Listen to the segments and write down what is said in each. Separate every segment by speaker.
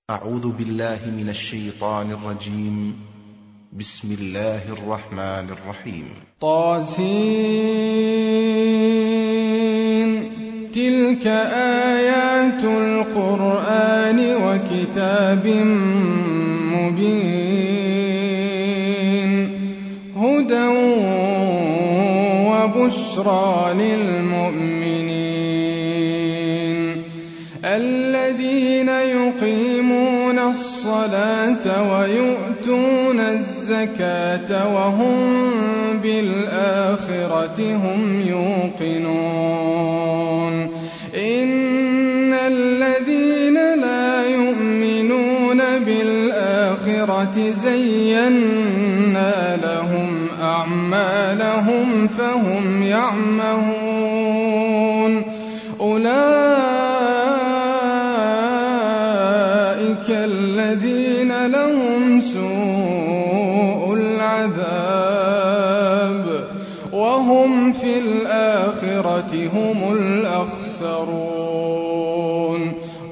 Speaker 1: أعوذ بالله من الشيطان الرجيم. بسم الله الرحمن الرحيم.
Speaker 2: طاسين. تلك آيات القرآن وكتاب مبين هدى وبشرى للمؤمنين الذين يقيمون الصلاة ويؤتون الزكاة وهم بالآخرة هم يوقنون. إن الذين لا يؤمنون بالآخرة زينا لهم أعمالهم فهم يعمهون. أولئك الذين لهم سوء العذاب وهم في الآخرة هم الأخسرون.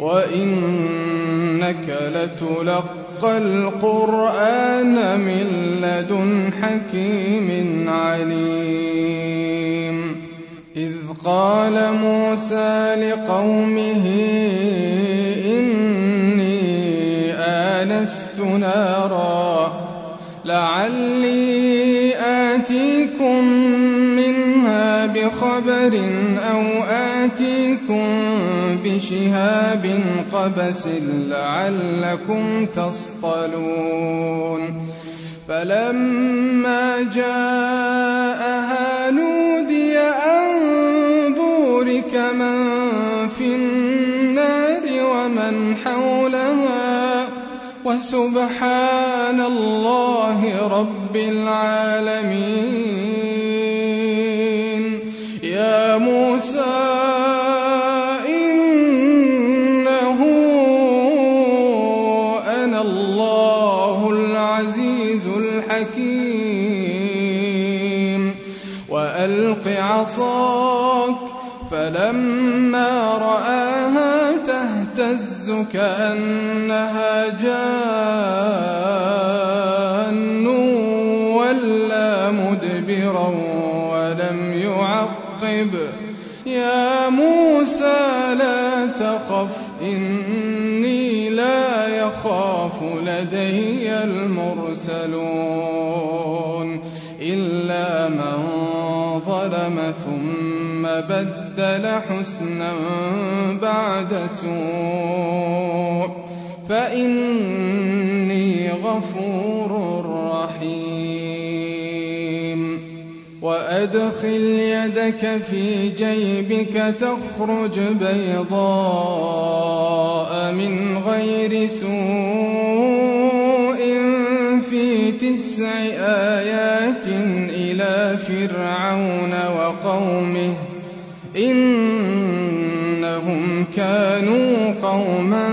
Speaker 2: وإنك لتلقى القرآن من لدن حكيم عليم. إذ قال موسى لقومه إني آنست نارا لعلي آتيكم منها بخبر أو آتيكم بشهاب قبس لعلكم تصطلون. فلما جاءها نودي أن بورك من في النار ومن حولها وسبحان الله رب العالمين. يا موسى إنه أنا الله العزيز الحكيم. وألق عصاك فلما رآها تهتز كأنها جان ولا مدبرا ولم يعقب. يا موسى لا تخف إني لا يخاف لدي المرسلون إلا من ظلم ثم بدل حسنا بعد سوء فإني غفور رحيم. وأدخل يدك في جيبك تخرج بيضاء من غير سوء في 9 آيات إلى فرعون وقومه إنهم كانوا قوما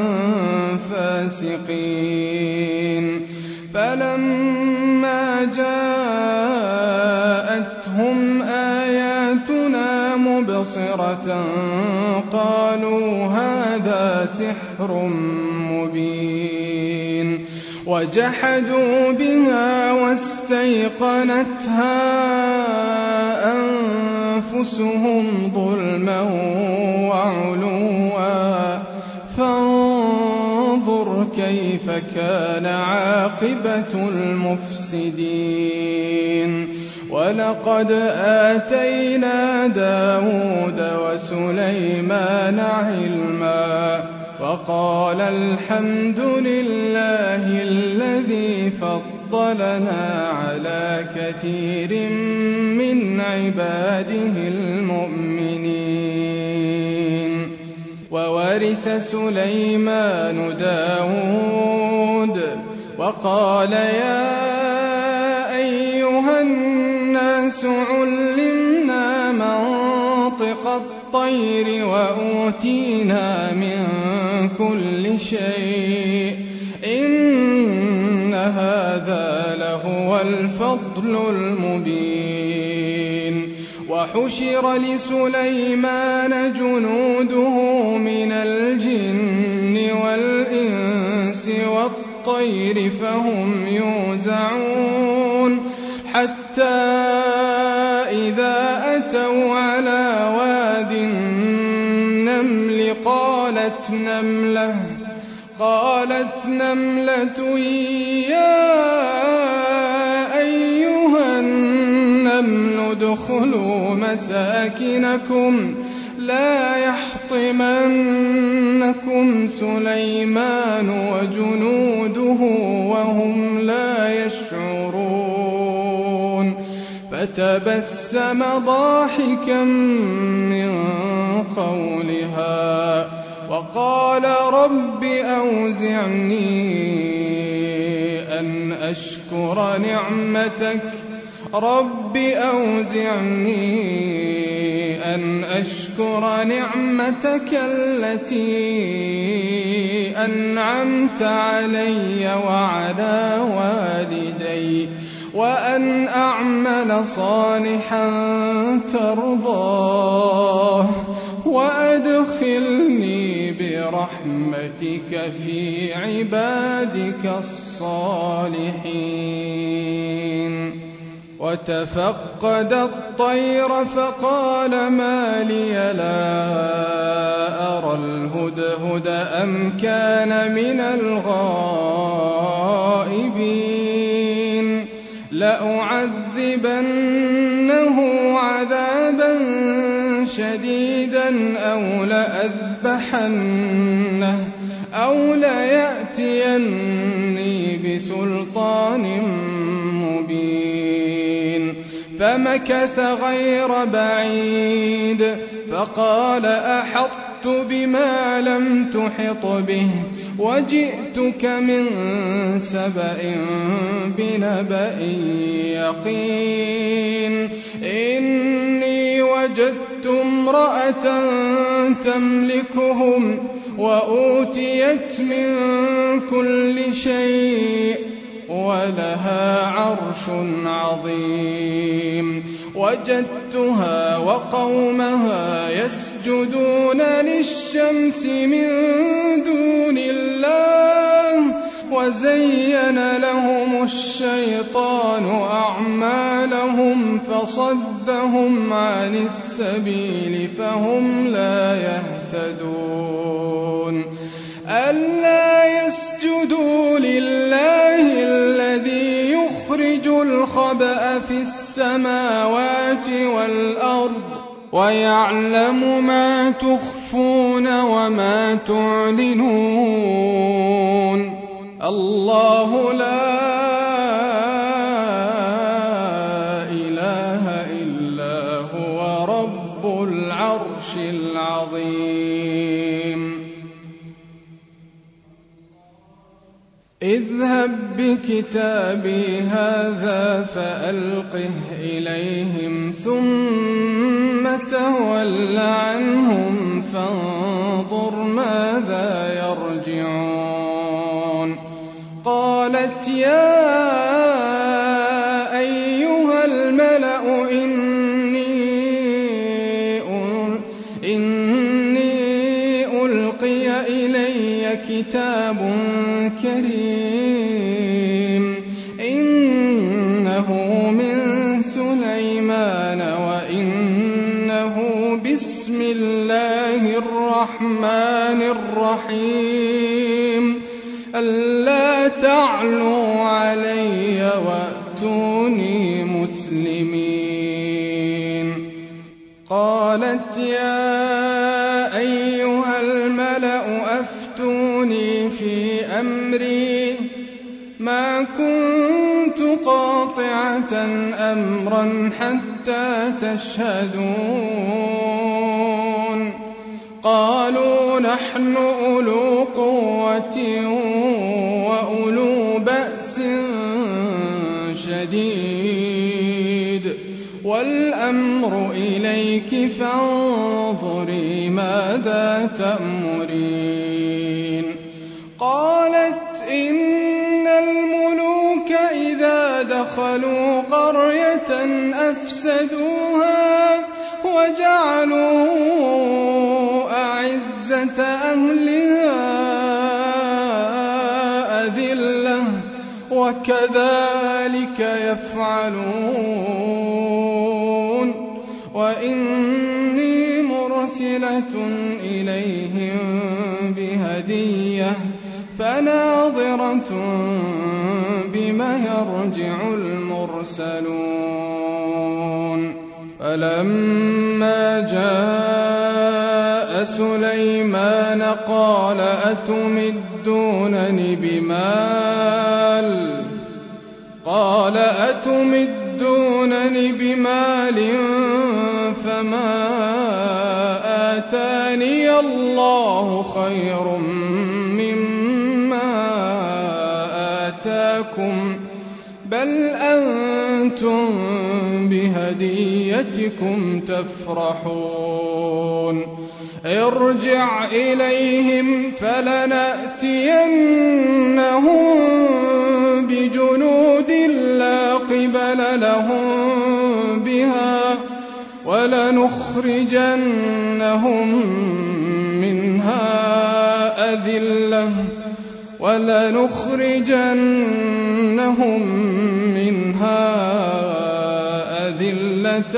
Speaker 2: فاسقين. فلما جاءتهم آياتنا مبصرة قالوا هذا سحر مبين. وجحدوا بها واستيقنتها أنفسهم ظلما وعلوا فانظر كيف كان عاقبة المفسدين. ولقد آتينا داود وسليمان علما وقال الحمد لله الذي فضلنا على كثير من عباده المؤمنين. وورث سليمان داود وقال يا أيها الناس علمنا منطق الطير وأوتينا من كل شيء إن هذا لهو الفضل المبين. وحشر لسليمان جنوده من الجن والإنس والشمس والطير فهم يوزعون حتى إذا أتوا على واد النمل قالت نملة يا أيها النمل ادخلوا مساكنكم لا يحطمنكم سليمان وجنوده وهم لا يشعرون فتبسم ضاحكا من قولها وقال رب أوزعني أن أشكر نعمتك التي أنعمت علي وعلى والدي وأن أعمل صالحا ترضاه وأدخلني برحمتك في عبادك الصالحين. وتفقد الطير فقال ما لي لا أرى الهدهد أم كان من الغائبين لأعذبنه عذابا شديدا أو ليأتيني بسلطان مبين. فمكث غير بعيد فقال أحطت بما لم تحط به وجئتك من سبأ بنبأ يقين إني وجدت امرأة تملكهم وأوتيت من كل شيء ولها عرش عظيم وجدتها وقومها يسجدون للشمس من دون الله وزين لهم الشيطان أعمالهم فصدهم عن السبيل فهم لا يهتدون. ألا يسجدوا لله الذي يخرج الخبأ في السماوات والأرض ويعلم ما تخفون وما تعلنون الله لا إله إلا هو رب العرش العظيم. اذهب بكتابي هذا فألقه إليهم ثم تول عنهم فانظر ماذا يرجعون. قالت يا أيها الملأ إني ألقي إلي كتاب كريم إنه من سليمان وإنه بسم الله الرحمن الرحيم ألا تعلوا علي وأتوني مسلمين. قالت يا أيها الملأ أفتوني في أمري ما كنت قاطعة أمرا حتى تشهدون. قالوا نحن أولو قوة وأولو بأس شديد والأمر إليك فانظري ماذا تأمرين. قالت إن الملوك إذا دخلوا قرية أفسدوها وجعلوا أعزة أهلها وكذلك يفعلون وإني مرسلة إليهم بهدية فناظرة بما يرجع المرسلون فلما جاء سليمان قال أتمدونني بمال فما آتاني الله خير مما آتاكم بل أنتم بهديتكم تفرحون ارجع إليهم فلنأتينهم بجنود لا قبل لهم بها ولنخرجنهم منها أذلة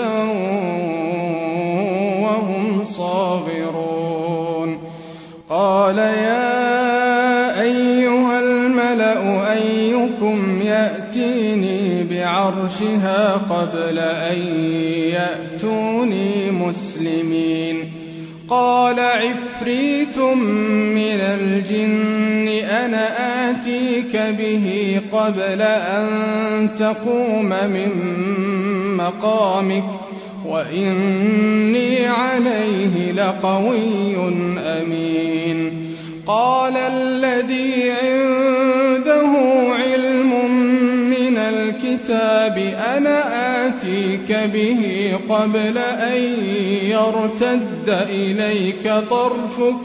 Speaker 2: وهم صاغرون قال يا أيها الملأ أيكم يأتيني بعرشها قبل أن يأتوني مسلمين قال عفريت من الجن أنا آتيك به قبل أن تقوم من مقامك وإني عليه لقوي أمين قال الذي عنده علم من الكتاب أنا آتيك به قبل أن يرتد إليك طرفك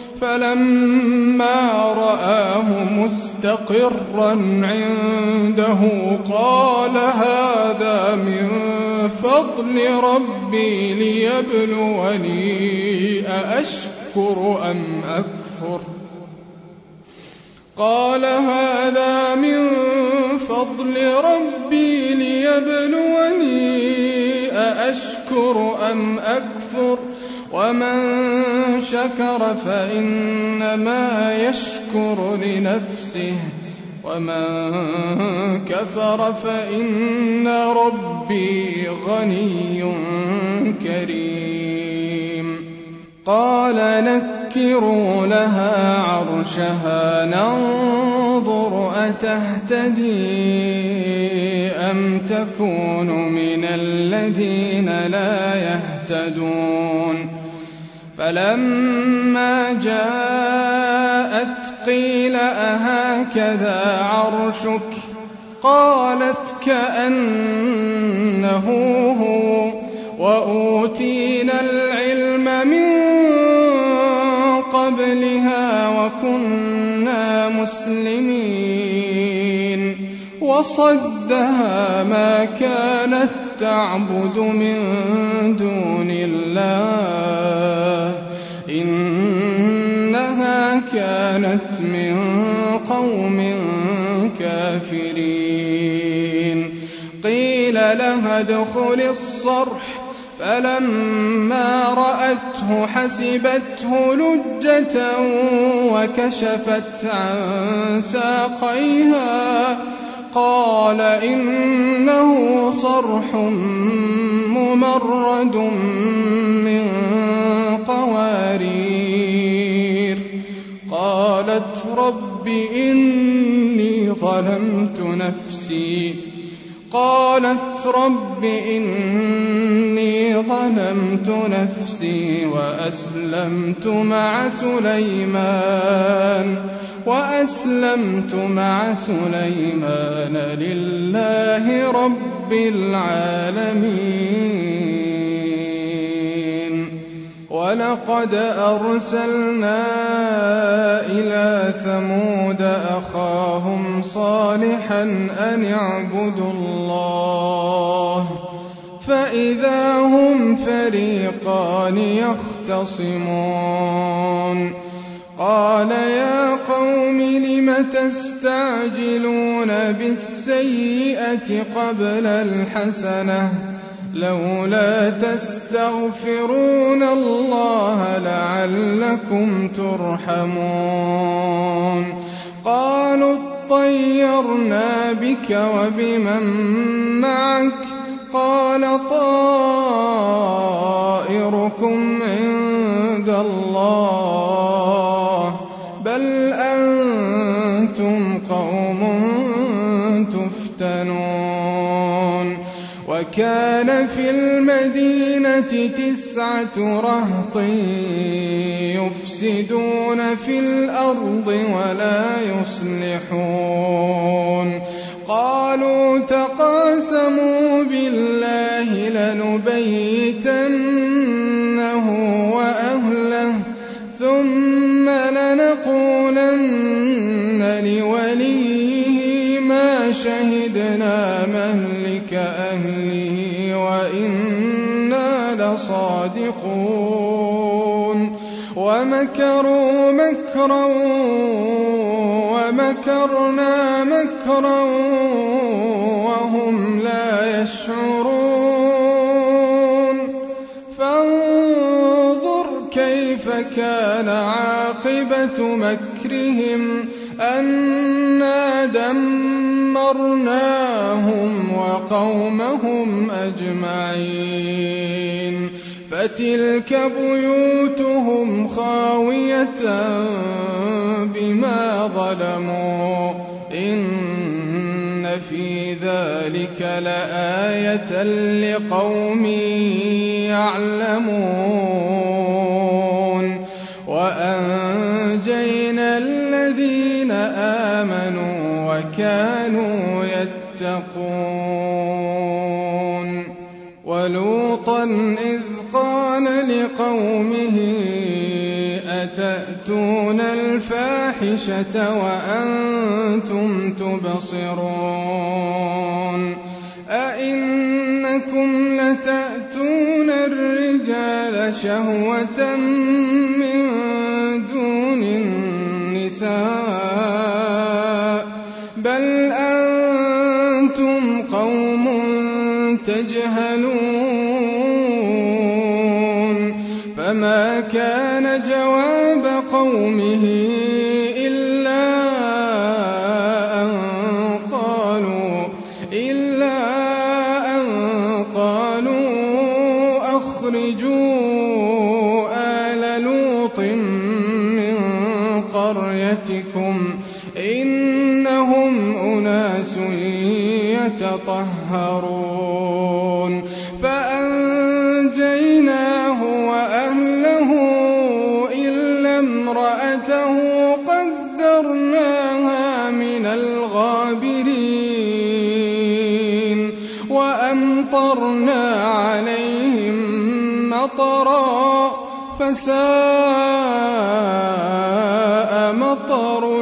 Speaker 2: فلما رآه مستقرا عنده قال هذا من فضل ربي ليبلوني أأشكر أم أكفر ومن شكر فإنما يشكر لنفسه ومن كفر فإن ربي غني كريم قال نكروا لها عرشها ننظر أتهتدي أم تكون من الذين لا يهتدون فلما جاءت قيل أهكذا عرشك قالت كأنه هو وأوتينا العلم من قبلها وكنا مسلمين وصدها ما كانت تعبد من دون الله إنها كانت من قوم كافرين قيل لها ادخل الصرح فلما رأته حسبته لجة وكشفت عن ساقيها قال إنه صرح ممرد من قوارير قالت رب إني ظلمت نفسي وأسلمت مع سليمان لله رب العالمين ولقد أرسلنا إلى ثمود أخاهم صالحا أن اعبدوا الله فإذا هم فريقان يختصمون قال يا قوم لم تستعجلون بالسيئة قبل الحسنة لولا تستغفرون الله لعلكم ترحمون قالوا اطيرنا بك وبمن معك قال طائركم عند الله بل أنتم قوم تفتنون وكان في المدينة 9 رهط يفسدون في الأرض ولا يصلحون قالوا تقاسموا بالله لنبيتنه وأهله ثم لنقولن لوليه ما شهدنا مهلك أهله وإنا لصادقون ومكروا مكرا ومكرنا مكرا وهم لا يشعرون فانظر كيف كان عاقبة مكرهم أنا دمرناهم وقومهم أجمعين فتلك بيوتهم خاوية بما ظلموا إن في ذلك لآية لقوم يعلمون وأنجينا الذين آمنوا وكانوا يتقون ولوطا إذ قال لقومه أتأتون الفاحشة وأنتم تبصرون أئنكم لتأتون الرجال شهوة من دون النساء بل أنتم قوم تجهلون فما كان جواب قومه إلا أن قالوا أخرجوا آل لوط من قريتكم إنهم أناس يتطهرون فأنجيناه وأهله إلا امرأته قدرناها من الغابرين وأمطرنا عليهم مطرا فساء مطر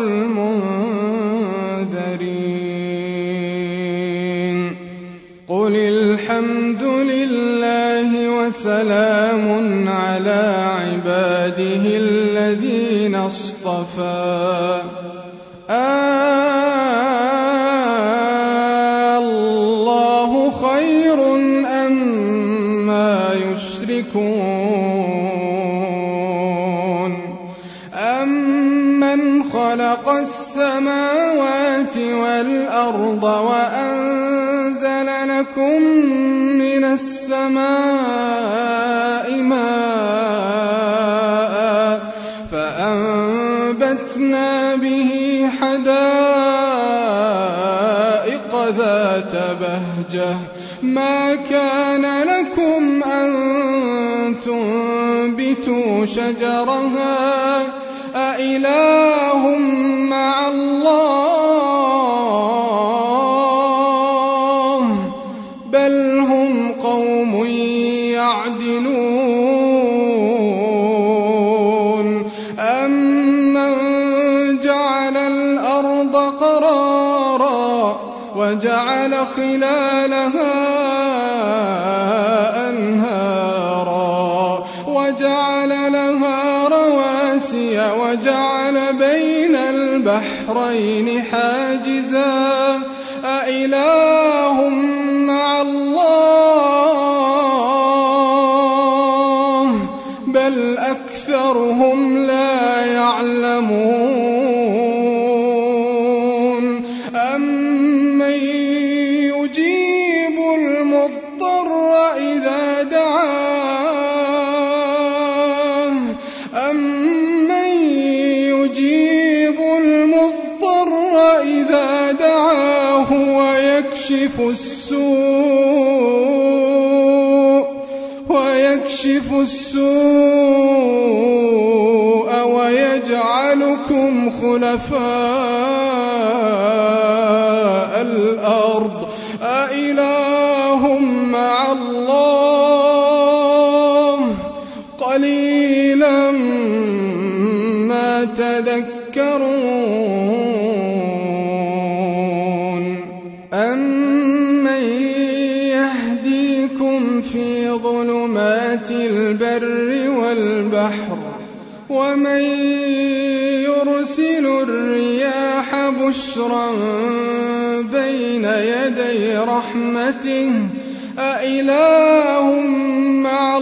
Speaker 2: المنذرين قل الحمد لله وسلام على عباده الذين اصطفى الله خير أما يشركون أمن خلق السماوات والأرض وأنزل لكم من السماء ماء فأنبتنا به حدائق ذات بهجة ما كان لكم أن تنبتوا شجرها أإله مع الله بل هم قوم يعدلون أمن جعل الأرض قرارا وجعل خلالها أنهارا وجعل لها رواسي وجعل بين البحرين حاجزا أإله مع الله بل أكثرهم لا يعلمون أمن يجيب المضطر إذا دعاه ويكشف السوء ويجعلكم خلفاء الأرض أإله مع الله قليلا ما تذكرون أمن يهديكم في ظلمات البر والبحر ومن يرسل الرياح بشرا بين يدي رحمته أإله مع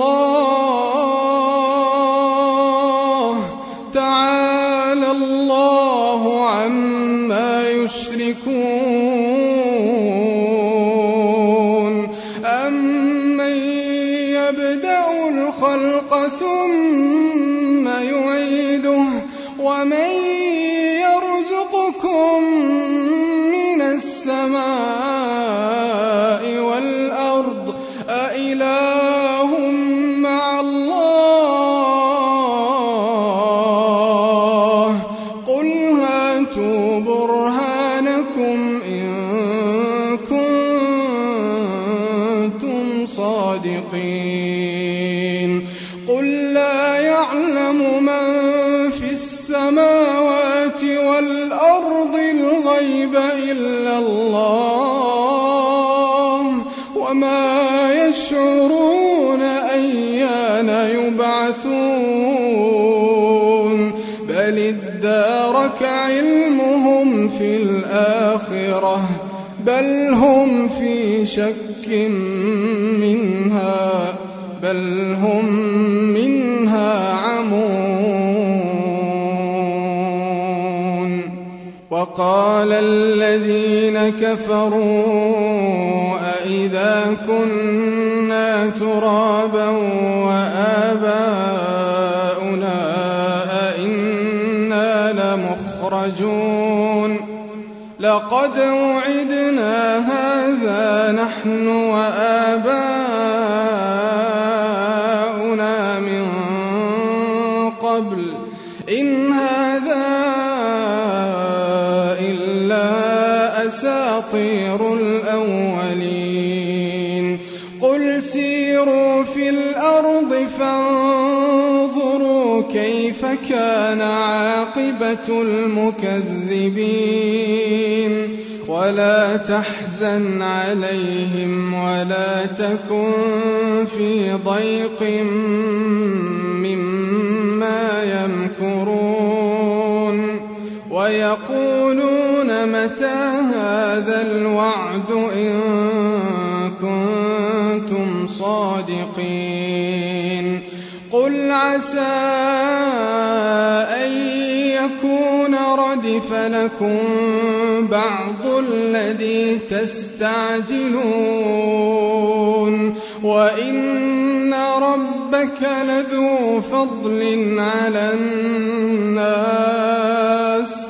Speaker 2: الله تعالى الله عما يشركون أمن يبدأ الخلق ثم يعيده ومن يرزقكم من السماء والأرض أإله مع الله قل هاتوا برهانكم إن كنتم صادقين قل لا يعلم من في السماوات والأرض الغيب إلا الله وما يشعرون أيان يبعثون بل ادارك علمهم في الآخرة بل هم في شك منها بل هم منها عمون وقال الذين كفروا أإذا كنا ترابا وآباؤنا أئنا لمخرجون لقد وعدنا هذا نحن وآباؤنا من قبل إن هذا إلا أساطير الأولين قل سيروا في الأرض فانظروا كيف كان عاقبة المكذبين ولا تحزن عليهم ولا تكن في ضيق مما يمكرون ويقولون متى هذا الوعد إن كنتم صادقين قل عسى أن يكون ردف لكم بعض الذي تستعجلون وإن ربك لذو فضل على الناس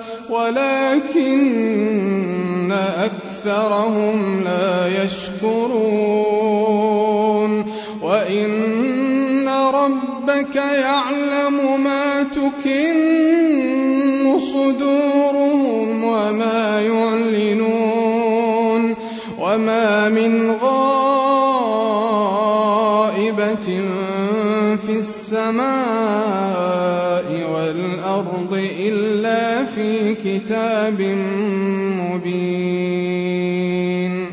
Speaker 2: ولكن أكثرهم لا يشكرون وإن ربك يعلم ما تكن صدورهم وما يعلنون وما من غائبة في السماء والأرض إلا في كتاب مبين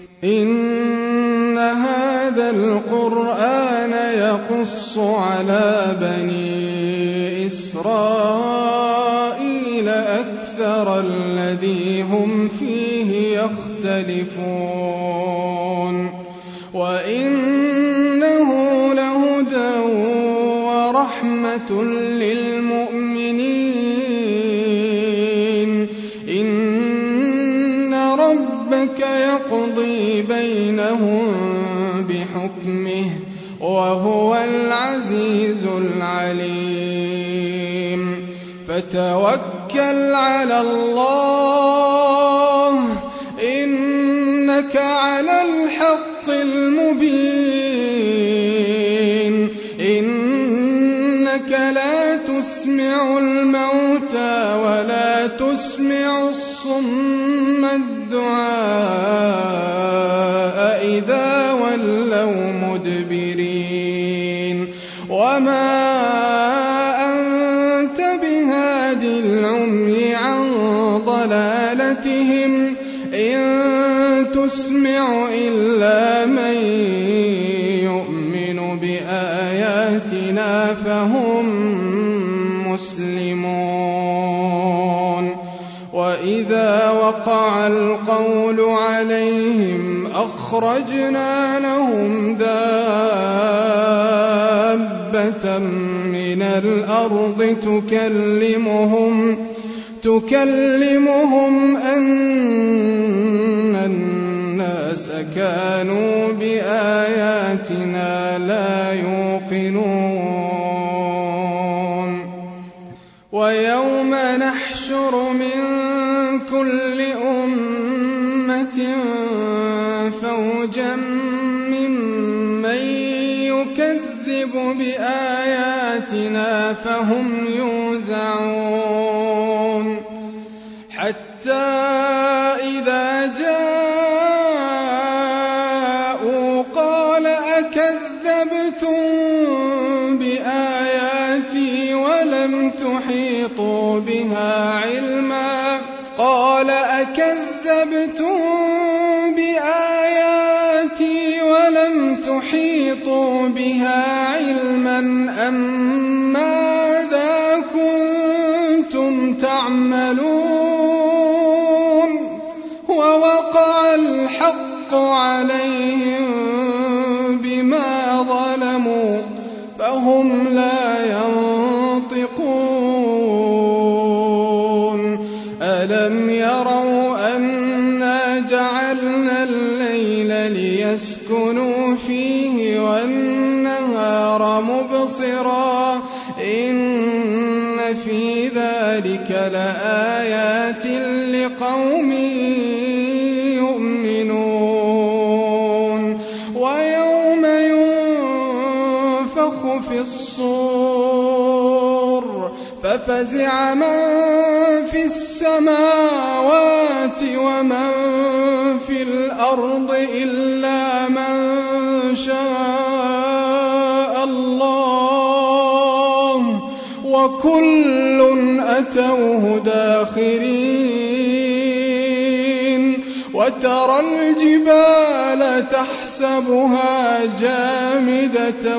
Speaker 2: إن هذا القرآن يقص على بني إسرائيل إسرائيل أكثر الذي هم فيه يختلفون وإنه لهدى ورحمة للمؤمنين إن ربك يقضي بينهم بحكمه وهو العزيز العليم فتوكل على الله إنك على الحق المبين إنك لا تسمع الموتى ولا تسمع الصم الدعاء إذا ولوا مدبرين وما أنت بهاد العمي عن ضلالتهم إن تسمع إلا من يؤمن بآياتنا فهم مسلمون وإذا وقع القول عليهم أخرجنا لهم دابة من الأرض تكلمهم أن الناس كانوا بآياتنا لا يوقنون ويوم نحشر من كل أمة فوجا ممن يكذب بآياتنا فهم يوزعون حتى إذا جاءوا قال أكذبتم بآياتي ولم تحيطوا بها علما قال أكذبتم بآياتي ولم تحيطوا بها علما أم ماذا كنتم تعملون ووقع الحق عليهم بما ظلموا فهم لا ينطقون ألم يروا أنا جعلنا الليل ليسكنوا فيه والنهار مبصرا إن في ذلك لآيات لقوم يؤمنون ويوم ينفخ في الصور ففزع من في السماوات ومن في الأرض إلا من شاء الله وكل أتوه داخرين وترى الجبال تحسبها جامدة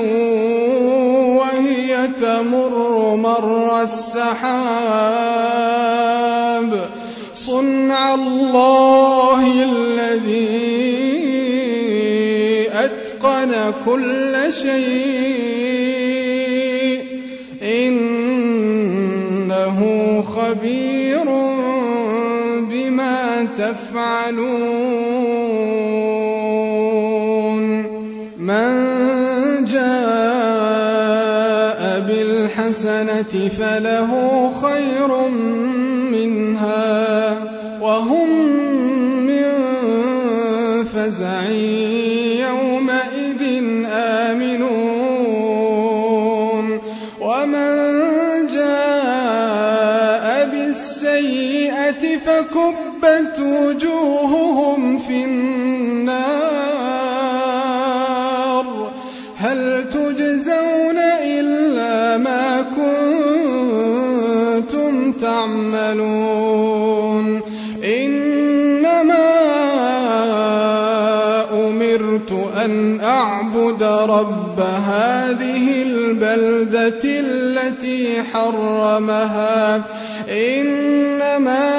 Speaker 2: وهي تمر مر السحاب صنع الله الذي أتقن كل شيء إنه خبير بما تفعلون من جاء بالحسنة فله خير منها وهم من فزع يومئذ آمنون ومن جاء بالسيئة فكبت وجوههم في النار هل تجزون إلا ما كنتم تعملون إنما أمرت أن أعبد رب هذه البلدة التي حرمها إنما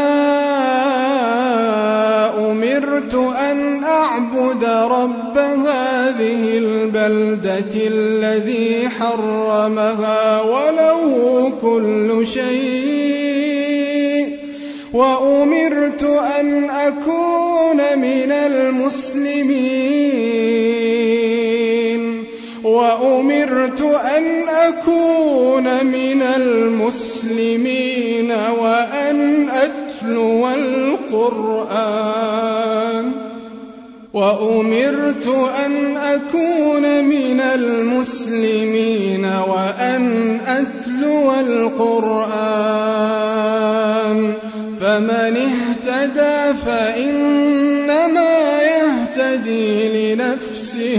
Speaker 2: أمرت أن أعبد رب هذه البلدة الذي حرمها وله كل شيء وأمرت أن أكون من المسلمين وأن أتلو القرآن فمن اهتدى فإنما يهتدي لنفسه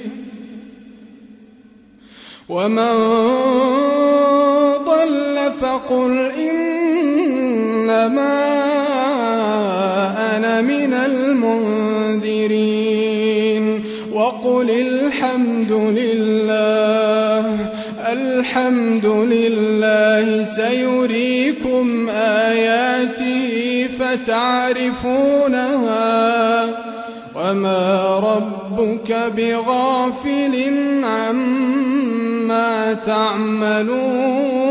Speaker 2: ومن ضل فقل إنما أنا من المنذرين وقل الحمد لله سيريكم آياته فتعرفونها وما ربك بغافل عما تعملون